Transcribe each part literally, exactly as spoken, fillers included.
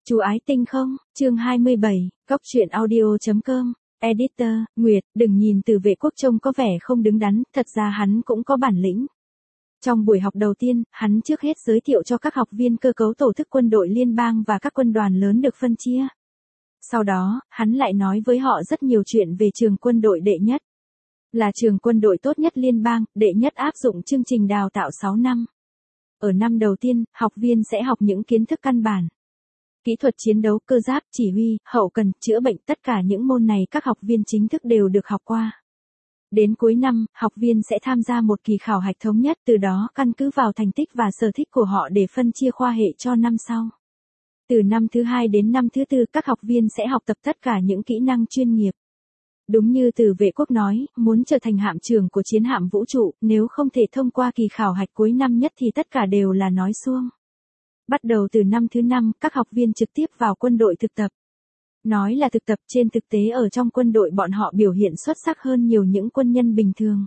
Chú ái tinh không, chương hai mươi bảy, góc truyện audio.com, editor, Nguyệt, đừng nhìn Từ Vệ Quốc trông có vẻ không đứng đắn, thật ra hắn cũng có bản lĩnh. Trong buổi học đầu tiên, hắn trước hết giới thiệu cho các học viên cơ cấu tổ chức quân đội liên bang và các quân đoàn lớn được phân chia. Sau đó, hắn lại nói với họ rất nhiều chuyện về trường quân đội đệ nhất. Là trường quân đội tốt nhất liên bang, đệ nhất áp dụng chương trình đào tạo sáu năm. Ở năm đầu tiên, học viên sẽ học những kiến thức căn bản. Kỹ thuật chiến đấu, cơ giáp, chỉ huy, hậu cần, chữa bệnh, tất cả những môn này các học viên chính thức đều được học qua. Đến cuối năm, học viên sẽ tham gia một kỳ khảo hạch thống nhất, từ đó căn cứ vào thành tích và sở thích của họ để phân chia khoa hệ cho năm sau. Từ năm thứ hai đến năm thứ tư, các học viên sẽ học tập tất cả những kỹ năng chuyên nghiệp. Đúng như Từ Vệ Quốc nói, muốn trở thành hạm trưởng của chiến hạm vũ trụ, nếu không thể thông qua kỳ khảo hạch cuối năm nhất thì tất cả đều là nói suông. Bắt đầu từ năm thứ năm, các học viên trực tiếp vào quân đội thực tập. Nói là thực tập, trên thực tế ở trong quân đội bọn họ biểu hiện xuất sắc hơn nhiều những quân nhân bình thường.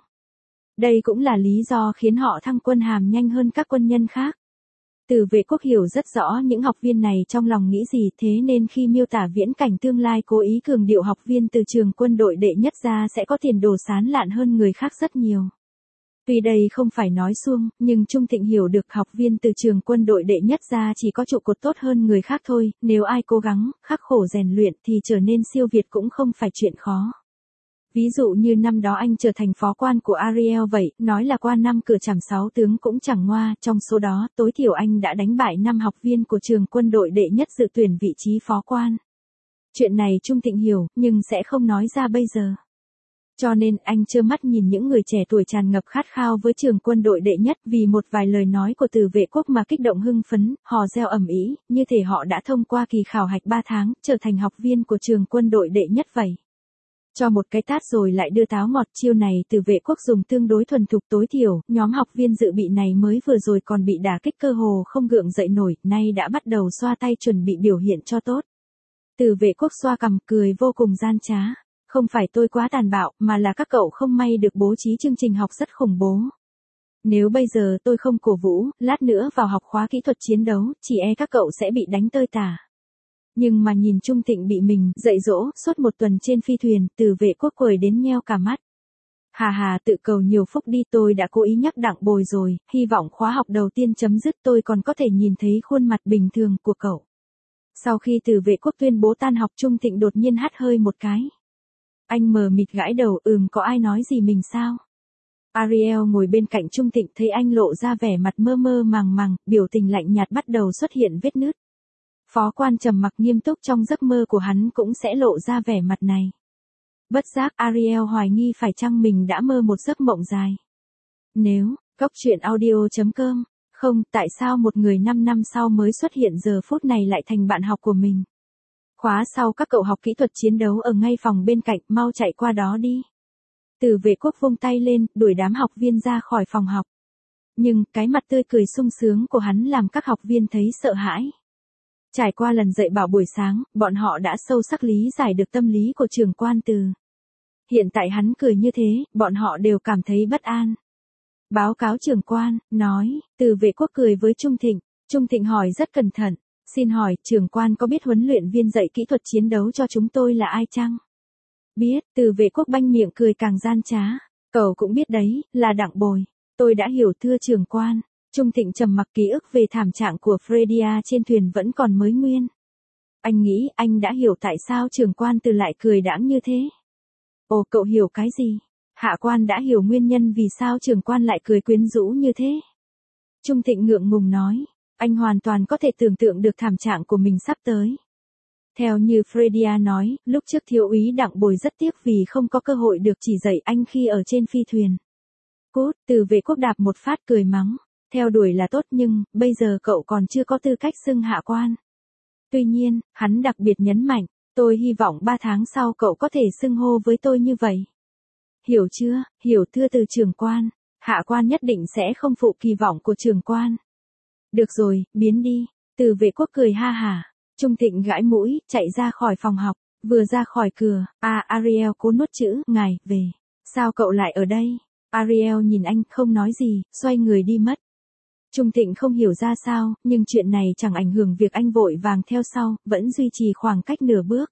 Đây cũng là lý do khiến họ thăng quân hàm nhanh hơn các quân nhân khác. Từ Vệ Quốc hiểu rất rõ những học viên này trong lòng nghĩ gì, thế nên khi miêu tả viễn cảnh tương lai cố ý cường điệu học viên từ trường quân đội đệ nhất ra sẽ có tiền đồ sáng lạn hơn người khác rất nhiều. Tuy đây không phải nói suông, nhưng Trung Thịnh hiểu được học viên từ trường quân đội đệ nhất ra chỉ có trụ cột tốt hơn người khác thôi, nếu ai cố gắng, khắc khổ rèn luyện thì trở nên siêu việt cũng không phải chuyện khó. Ví dụ như năm đó anh trở thành phó quan của Ariel vậy, nói là qua năm cửa chảm sáu tướng cũng chẳng ngoa, trong số đó, tối thiểu anh đã đánh bại năm học viên của trường quân đội đệ nhất dự tuyển vị trí phó quan. Chuyện này Trung Thịnh hiểu, nhưng sẽ không nói ra bây giờ. Cho nên anh trơ mắt nhìn những người trẻ tuổi tràn ngập khát khao với trường quân đội đệ nhất vì một vài lời nói của Từ Vệ Quốc mà kích động hưng phấn, hò reo ầm ĩ, như thể họ đã thông qua kỳ khảo hạch ba tháng, trở thành học viên của trường quân đội đệ nhất vậy. Cho một cái tát rồi lại đưa táo ngọt, chiêu này Từ Vệ Quốc dùng tương đối thuần thục, tối thiểu, nhóm học viên dự bị này mới vừa rồi còn bị đả kích cơ hồ không gượng dậy nổi, nay đã bắt đầu xoa tay chuẩn bị biểu hiện cho tốt. Từ Vệ Quốc xoa cằm cười vô cùng gian trá. Không phải tôi quá tàn bạo, mà là các cậu không may được bố trí chương trình học rất khủng bố. Nếu bây giờ tôi không cổ vũ, lát nữa vào học khóa kỹ thuật chiến đấu, chỉ e các cậu sẽ bị đánh tơi tả. Nhưng mà nhìn Trung Thịnh bị mình dạy dỗ suốt một tuần trên phi thuyền, Từ Vệ Quốc cười đến nheo cả mắt. Hà hà, tự cầu nhiều phúc đi, tôi đã cố ý nhắc Đặng Bồi rồi, hy vọng khóa học đầu tiên chấm dứt tôi còn có thể nhìn thấy khuôn mặt bình thường của cậu. Sau khi Từ Vệ Quốc tuyên bố tan học, Trung Thịnh đột nhiên hắt hơi một cái. Anh mờ mịt gãi đầu, ừm có ai nói gì mình sao? Ariel ngồi bên cạnh Trung Thịnh thấy anh lộ ra vẻ mặt mơ mơ màng màng, biểu tình lạnh nhạt bắt đầu xuất hiện vết nứt. Phó quan trầm mặc nghiêm túc, trong giấc mơ của hắn cũng sẽ lộ ra vẻ mặt này. Bất giác Ariel hoài nghi phải chăng mình đã mơ một giấc mộng dài. Nếu, góc truyện audio.com, không, tại sao một người năm năm sau mới xuất hiện giờ phút này lại thành bạn học của mình? Khóa sau các cậu học kỹ thuật chiến đấu ở ngay phòng bên cạnh, mau chạy qua đó đi. Từ Vệ Quốc vung tay lên, đuổi đám học viên ra khỏi phòng học. Nhưng, cái mặt tươi cười sung sướng của hắn làm các học viên thấy sợ hãi. Trải qua lần dạy bảo buổi sáng, bọn họ đã sâu sắc lý giải được tâm lý của trưởng quan Từ. Hiện tại hắn cười như thế, bọn họ đều cảm thấy bất an. Báo cáo trưởng quan, nói, Từ Vệ Quốc cười với Trung Thịnh. Trung Thịnh hỏi rất cẩn thận. Xin hỏi, trưởng quan có biết huấn luyện viên dạy kỹ thuật chiến đấu cho chúng tôi là ai chăng? Biết, Từ Vệ Quốc banh miệng cười càng gian trá. Cậu cũng biết đấy, là Đặng Bồi. Tôi đã hiểu thưa trưởng quan. Trung Thịnh trầm mặc, ký ức về thảm trạng của Fredia trên thuyền vẫn còn mới nguyên. Anh nghĩ anh đã hiểu tại sao trưởng quan Từ lại cười đãng như thế. Ồ, cậu hiểu cái gì? Hạ quan đã hiểu nguyên nhân vì sao trưởng quan lại cười quyến rũ như thế. Trung Thịnh ngượng ngùng nói. Anh hoàn toàn có thể tưởng tượng được thảm trạng của mình sắp tới. Theo như Fredia nói, lúc trước thiếu úy Đặng Bồi rất tiếc vì không có cơ hội được chỉ dạy anh khi ở trên phi thuyền. Cút, Từ Vệ Quốc đạp một phát cười mắng. Theo đuổi là tốt nhưng, bây giờ cậu còn chưa có tư cách xưng hạ quan. Tuy nhiên, hắn đặc biệt nhấn mạnh, tôi hy vọng ba tháng sau cậu có thể xưng hô với tôi như vậy. Hiểu chưa, hiểu thưa Từ trưởng quan, hạ quan nhất định sẽ không phụ kỳ vọng của trưởng quan. Được rồi, biến đi. Từ Vệ Quốc cười ha hả. Trung Thịnh gãi mũi, chạy ra khỏi phòng học. Vừa ra khỏi cửa, à Ariel cố nuốt chữ, ngài, về. Sao cậu lại ở đây? Ariel nhìn anh, không nói gì, xoay người đi mất. Trung Thịnh không hiểu ra sao, nhưng chuyện này chẳng ảnh hưởng việc anh vội vàng theo sau, vẫn duy trì khoảng cách nửa bước.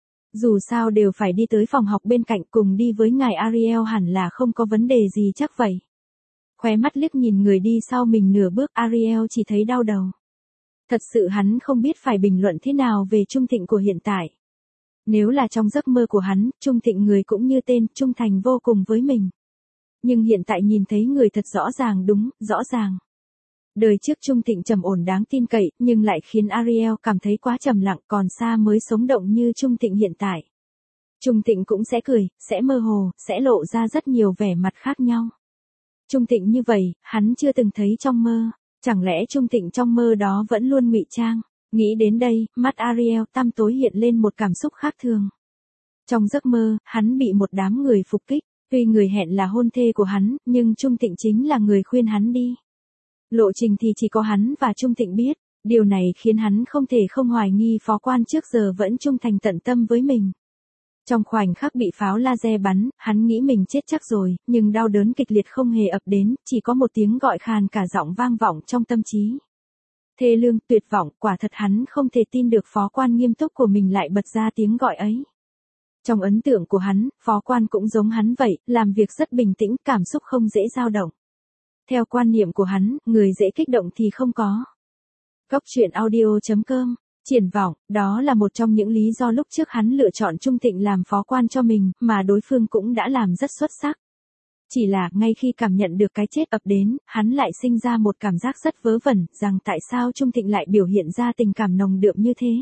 Dù sao đều phải đi tới phòng học bên cạnh cùng đi với ngài Ariel hẳn là không có vấn đề gì chắc vậy. Khóe mắt liếc nhìn người đi sau mình nửa bước, Ariel chỉ thấy đau đầu. Thật sự hắn không biết phải bình luận thế nào về Trung Thịnh của hiện tại. Nếu là trong giấc mơ của hắn, Trung Thịnh người cũng như tên, trung thành vô cùng với mình. Nhưng hiện tại nhìn thấy người thật rõ ràng đúng, rõ ràng. Đời trước Trung Thịnh trầm ổn đáng tin cậy, nhưng lại khiến Ariel cảm thấy quá trầm lặng, còn xa mới sống động như Trung Thịnh hiện tại. Trung Thịnh cũng sẽ cười, sẽ mơ hồ, sẽ lộ ra rất nhiều vẻ mặt khác nhau. Trung Thịnh như vậy, hắn chưa từng thấy trong mơ. Chẳng lẽ Trung Thịnh trong mơ đó vẫn luôn ngụy trang? Nghĩ đến đây, mắt Ariel tăm tối hiện lên một cảm xúc khác thường. Trong giấc mơ, hắn bị một đám người phục kích. Tuy người hẹn là hôn thê của hắn, nhưng Trung Thịnh chính là người khuyên hắn đi. Lộ trình thì chỉ có hắn và Trung Thịnh biết. Điều này khiến hắn không thể không hoài nghi phó quan trước giờ vẫn trung thành tận tâm với mình. Trong khoảnh khắc bị pháo laser bắn, hắn nghĩ mình chết chắc rồi, nhưng đau đớn kịch liệt không hề ập đến, chỉ có một tiếng gọi khàn cả giọng vang vọng trong tâm trí. Thê lương, tuyệt vọng, quả thật hắn không thể tin được phó quan nghiêm túc của mình lại bật ra tiếng gọi ấy. Trong ấn tượng của hắn, phó quan cũng giống hắn vậy, làm việc rất bình tĩnh, cảm xúc không dễ dao động. Theo quan niệm của hắn, người dễ kích động thì không có. Góc truyện audio chấm com Triển vọng, đó là một trong những lý do lúc trước hắn lựa chọn Trung Thịnh làm phó quan cho mình, mà đối phương cũng đã làm rất xuất sắc. Chỉ là, ngay khi cảm nhận được cái chết ập đến, hắn lại sinh ra một cảm giác rất vớ vẩn, rằng tại sao Trung Thịnh lại biểu hiện ra tình cảm nồng đượm như thế.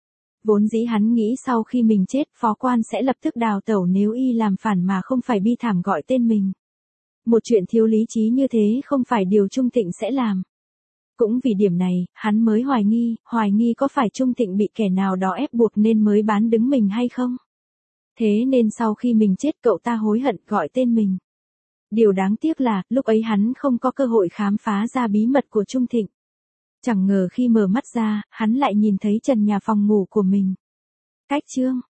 Vốn dĩ hắn nghĩ sau khi mình chết, phó quan sẽ lập tức đào tẩu nếu y làm phản mà không phải bi thảm gọi tên mình. Một chuyện thiếu lý trí như thế không phải điều Trung Thịnh sẽ làm. Cũng vì điểm này, hắn mới hoài nghi, hoài nghi có phải Trung Thịnh bị kẻ nào đó ép buộc nên mới bán đứng mình hay không. Thế nên sau khi mình chết cậu ta hối hận gọi tên mình. Điều đáng tiếc là, lúc ấy hắn không có cơ hội khám phá ra bí mật của Trung Thịnh. Chẳng ngờ khi mở mắt ra, hắn lại nhìn thấy trần nhà phòng ngủ của mình. Cách chương